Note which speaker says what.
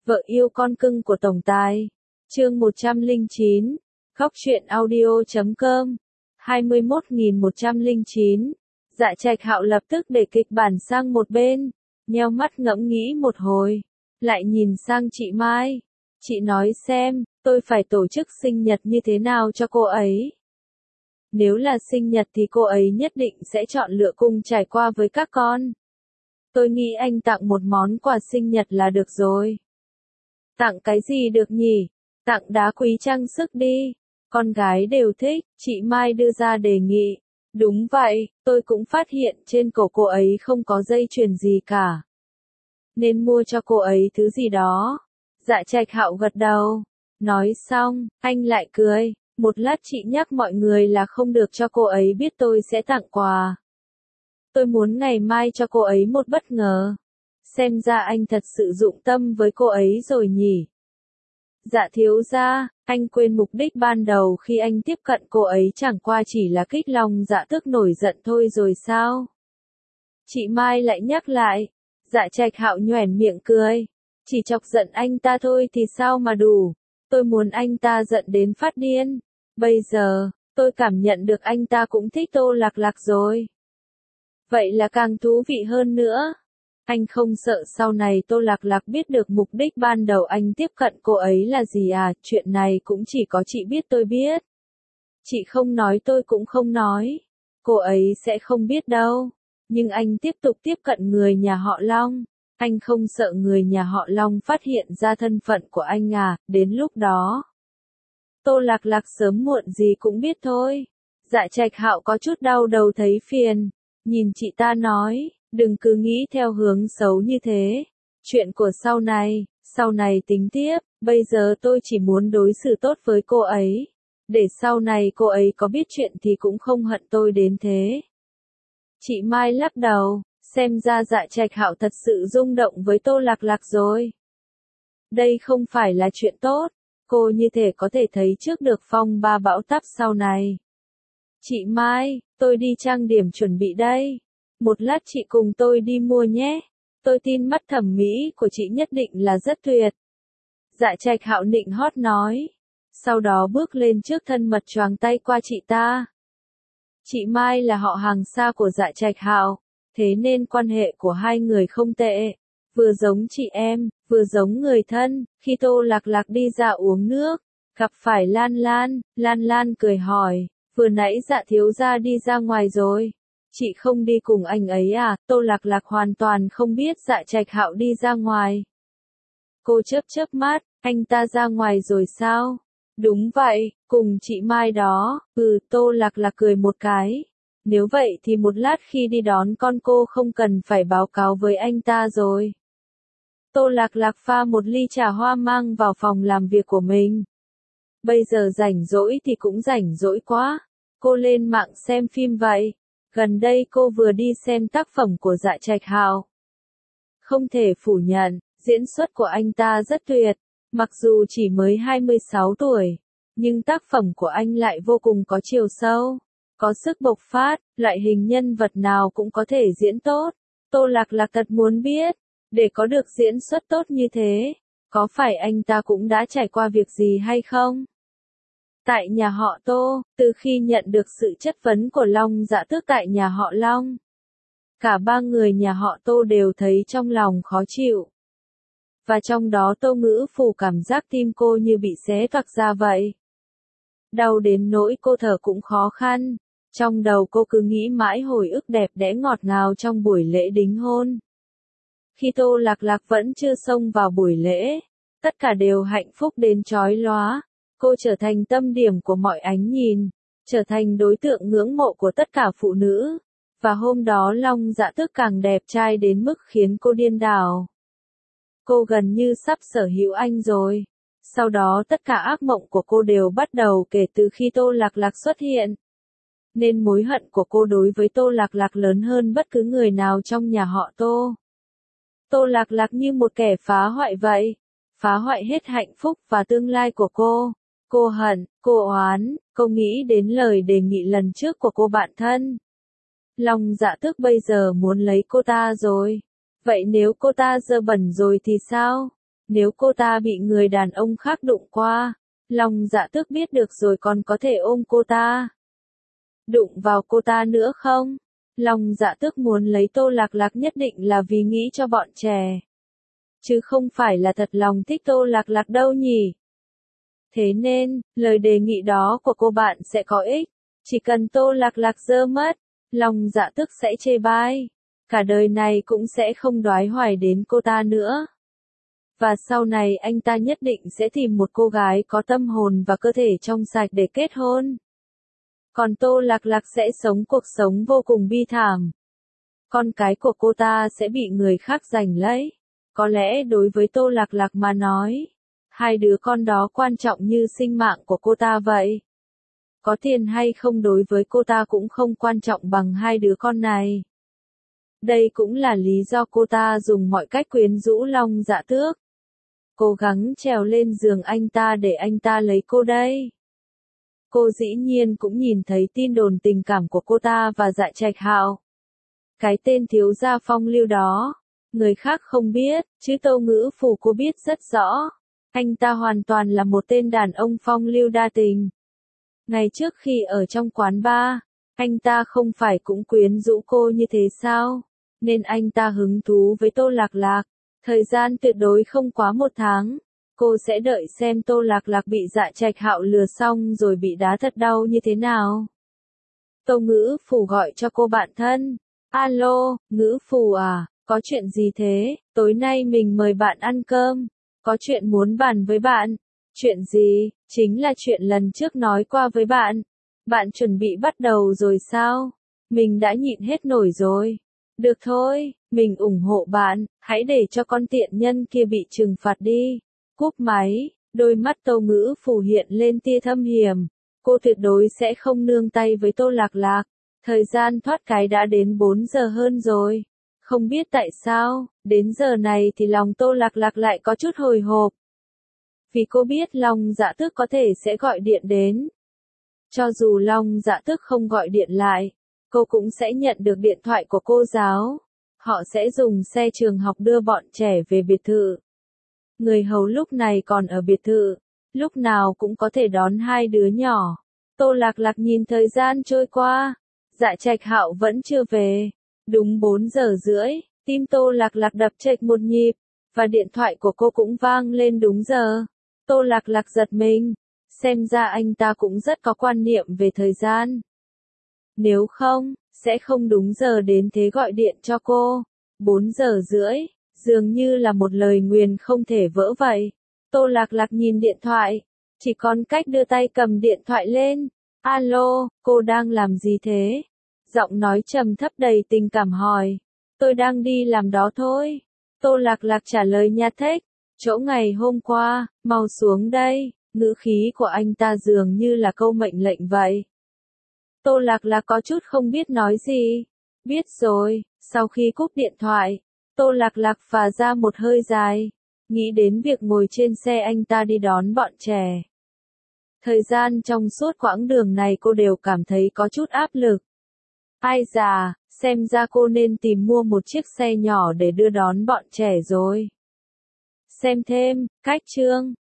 Speaker 1: Vợ yêu con cưng của tổng tài. Chương 109. Khóc chuyện audio.com. 21.109. Dạ Trạch Hạo lập tức để kịch bản sang một bên, nheo mắt ngẫm nghĩ một hồi, lại nhìn sang chị Mai. Chị nói xem, tôi phải tổ chức sinh nhật như thế nào cho cô ấy. Nếu là sinh nhật thì cô ấy nhất định sẽ chọn lựa cùng trải qua với các con. Tôi nghĩ anh tặng một món quà sinh nhật là được rồi. Tặng cái gì được nhỉ? Tặng đá quý trang sức đi. Con gái đều thích, chị Mai đưa ra đề nghị. Đúng vậy, tôi cũng phát hiện trên cổ cô ấy không có dây chuyền gì cả. Nên mua cho cô ấy thứ gì đó. Dạ Trạch Hạo gật đầu. Nói xong, anh lại cười. Một lát chị nhắc mọi người là không được cho cô ấy biết tôi sẽ tặng quà. Tôi muốn ngày mai cho cô ấy một bất ngờ. Xem ra anh thật sự dụng tâm với cô ấy rồi nhỉ. Dạ thiếu gia, anh quên mục đích ban đầu khi anh tiếp cận cô ấy chẳng qua chỉ là kích lòng dạ tước nổi giận thôi rồi sao? Chị Mai lại nhắc lại. Dạ Trạch Hạo nhoẻn miệng cười. Chỉ chọc giận anh ta thôi thì sao mà đủ. Tôi muốn anh ta giận đến phát điên. Bây giờ, tôi cảm nhận được anh ta cũng thích Tô Lạc Lạc rồi. Vậy là càng thú vị hơn nữa. Anh không sợ sau này Tô Lạc Lạc biết được mục đích ban đầu anh tiếp cận cô ấy là gì à? Chuyện này cũng chỉ có chị biết tôi biết. Chị không nói tôi cũng không nói. Cô ấy sẽ không biết đâu. Nhưng anh tiếp tục tiếp cận người nhà họ Long. Anh không sợ người nhà họ Long phát hiện ra thân phận của anh à? Đến lúc đó, Tô Lạc Lạc sớm muộn gì cũng biết thôi. Dạ Trạch Hạo có chút đau đầu thấy phiền. Nhìn chị ta nói, đừng cứ nghĩ theo hướng xấu như thế. Chuyện của sau này tính tiếp, bây giờ tôi chỉ muốn đối xử tốt với cô ấy. Để sau này cô ấy có biết chuyện thì cũng không hận tôi đến thế. Chị Mai lắc đầu, xem ra Dạ Trạch Hạo thật sự rung động với Tô Lạc Lạc rồi. Đây không phải là chuyện tốt, cô như thể có thể thấy trước được phong ba bão táp sau này. Chị Mai, tôi đi trang điểm chuẩn bị đây. Một lát chị cùng tôi đi mua nhé. Tôi tin mắt thẩm mỹ của chị nhất định là rất tuyệt. Dạ Trạch Hạo nịnh hót nói. Sau đó bước lên trước thân mật choàng tay qua chị ta. Chị Mai là họ hàng xa của Dạ Trạch Hạo, thế nên quan hệ của hai người không tệ. Vừa giống chị em, vừa giống người thân. Khi Tô Lạc Lạc đi ra uống nước, gặp phải Lan Lan, Lan Lan cười hỏi. Vừa nãy Dạ thiếu gia đi ra ngoài rồi. Chị không đi cùng anh ấy à? Tô Lạc Lạc hoàn toàn không biết Dạ Trạch Hạo đi ra ngoài. Cô chớp chớp mắt, anh ta ra ngoài rồi sao? Đúng vậy, cùng chị Mai đó. Tô Lạc Lạc cười một cái. Nếu vậy thì một lát khi đi đón con cô không cần phải báo cáo với anh ta rồi. Tô Lạc Lạc pha một ly trà hoa mang vào phòng làm việc của mình. Bây giờ rảnh rỗi thì cũng rảnh rỗi quá. Cô lên mạng xem phim vậy. Gần đây cô vừa đi xem tác phẩm của Dạ Trạch Hạo. Không thể phủ nhận, diễn xuất của anh ta rất tuyệt. Mặc dù chỉ mới 26 tuổi, nhưng tác phẩm của anh lại vô cùng có chiều sâu, có sức bộc phát, loại hình nhân vật nào cũng có thể diễn tốt. Tô Lạc Lạc thật muốn biết, để có được diễn xuất tốt như thế, có phải anh ta cũng đã trải qua việc gì hay không? Tại nhà họ Tô, từ khi nhận được sự chất vấn của Long Dạ Tước tại nhà họ Long, cả ba người nhà họ Tô đều thấy trong lòng khó chịu. Và trong đó Tô Ngữ Phủ cảm giác tim cô như bị xé toạc ra vậy. Đau đến nỗi cô thở cũng khó khăn. Trong đầu cô cứ nghĩ mãi hồi ức đẹp đẽ ngọt ngào trong buổi lễ đính hôn. Khi Tô Lạc Lạc vẫn chưa xông vào buổi lễ, tất cả đều hạnh phúc đến chói lóa. Cô trở thành tâm điểm của mọi ánh nhìn, trở thành đối tượng ngưỡng mộ của tất cả phụ nữ. Và hôm đó Long Dạ Tước càng đẹp trai đến mức khiến cô điên đảo. Cô gần như sắp sở hữu anh rồi. Sau đó tất cả ác mộng của cô đều bắt đầu kể từ khi Tô Lạc Lạc xuất hiện. Nên mối hận của cô đối với Tô Lạc Lạc lớn hơn bất cứ người nào trong nhà họ Tô. Tô Lạc Lạc như một kẻ phá hoại vậy. Phá hoại hết hạnh phúc và tương lai của cô. Cô hận, cô oán, cô nghĩ đến lời đề nghị lần trước của cô bạn thân. Long Dạ Tước bây giờ muốn lấy cô ta rồi. Vậy nếu cô ta dơ bẩn rồi thì sao? Nếu cô ta bị người đàn ông khác đụng qua, Long Dạ Tước biết được rồi còn có thể ôm cô ta. Đụng vào cô ta nữa không? Long Dạ Tước muốn lấy Tô Lạc Lạc nhất định là vì nghĩ cho bọn trẻ. Chứ không phải là thật lòng thích Tô Lạc Lạc đâu nhỉ. Thế nên, lời đề nghị đó của cô bạn sẽ có ích. Chỉ cần Tô Lạc Lạc dơ mất, Long Dạ Tước sẽ chê bai. Cả đời này cũng sẽ không đoái hoài đến cô ta nữa. Và sau này anh ta nhất định sẽ tìm một cô gái có tâm hồn và cơ thể trong sạch để kết hôn. Còn Tô Lạc Lạc sẽ sống cuộc sống vô cùng bi thảm. Con cái của cô ta sẽ bị người khác giành lấy. Có lẽ đối với Tô Lạc Lạc mà nói, hai đứa con đó quan trọng như sinh mạng của cô ta vậy. Có tiền hay không đối với cô ta cũng không quan trọng bằng hai đứa con này. Đây cũng là lý do cô ta dùng mọi cách quyến rũ Long Dạ Tước. Cố gắng trèo lên giường anh ta để anh ta lấy cô đây. Cô dĩ nhiên cũng nhìn thấy tin đồn tình cảm của cô ta và Dạ Trạch Hạo. Cái tên thiếu gia phong lưu đó, người khác không biết, chứ Tâu Ngữ Phủ cô biết rất rõ. Anh ta hoàn toàn là một tên đàn ông phong lưu đa tình. Ngày trước khi ở trong quán bar, anh ta không phải cũng quyến rũ cô như thế sao? Nên anh ta hứng thú với Tô Lạc Lạc. Thời gian tuyệt đối không quá 1 tháng. Cô sẽ đợi xem Tô Lạc Lạc bị Dạ Trạch Hạo lừa xong rồi bị đá thật đau như thế nào. Tâu Ngữ Phủ gọi cho cô bạn thân. Alo, Ngữ Phủ à, có chuyện gì thế? Tối nay mình mời bạn ăn cơm. Có chuyện muốn bàn với bạn. Chuyện gì? Chính là chuyện lần trước nói qua với bạn. Bạn chuẩn bị bắt đầu rồi sao? Mình đã nhịn hết nổi rồi. Được thôi, mình ủng hộ bạn, hãy để cho con tiện nhân kia bị trừng phạt đi. Cúp máy, đôi mắt Tâu Ngữ Phủ hiện lên tia thâm hiểm. Cô tuyệt đối sẽ không nương tay với Tô Lạc Lạc. Thời gian thoát cái đã đến 4 giờ hơn rồi. Không biết tại sao, đến giờ này thì lòng Tô Lạc Lạc lại có chút hồi hộp. Vì cô biết Long Dạ Tước có thể sẽ gọi điện đến. Cho dù Long Dạ Tước không gọi điện lại, cô cũng sẽ nhận được điện thoại của cô giáo. Họ sẽ dùng xe trường học đưa bọn trẻ về biệt thự. Người hầu lúc này còn ở biệt thự, lúc nào cũng có thể đón hai đứa nhỏ. Tô Lạc Lạc nhìn thời gian trôi qua, Dạ Trạch Hạo vẫn chưa về. Đúng 4 giờ rưỡi, tim Tô Lạc Lạc đập chệch một nhịp, và điện thoại của cô cũng vang lên đúng giờ. Tô Lạc Lạc giật mình, xem ra anh ta cũng rất có quan niệm về thời gian. Nếu không, sẽ không đúng giờ đến thế gọi điện cho cô. 4 giờ rưỡi, dường như là một lời nguyền không thể vỡ vậy. Tô Lạc Lạc nhìn điện thoại, chỉ còn cách đưa tay cầm điện thoại lên. Alo, cô đang làm gì thế? Giọng nói trầm thấp đầy tình cảm hỏi. Tôi đang đi làm đó thôi. Tô Lạc Lạc trả lời nhạt thếch. Chỗ ngày hôm qua, mau xuống đây. Ngữ khí của anh ta dường như là câu mệnh lệnh vậy. Tô Lạc Lạc có chút không biết nói gì. Biết rồi, sau khi cúp điện thoại, Tô Lạc Lạc phà ra một hơi dài, nghĩ đến việc ngồi trên xe anh ta đi đón bọn trẻ. Thời gian trong suốt quãng đường này cô đều cảm thấy có chút áp lực. Ai già, xem ra cô nên tìm mua một chiếc xe nhỏ để đưa đón bọn trẻ rồi. Xem thêm, cách chương.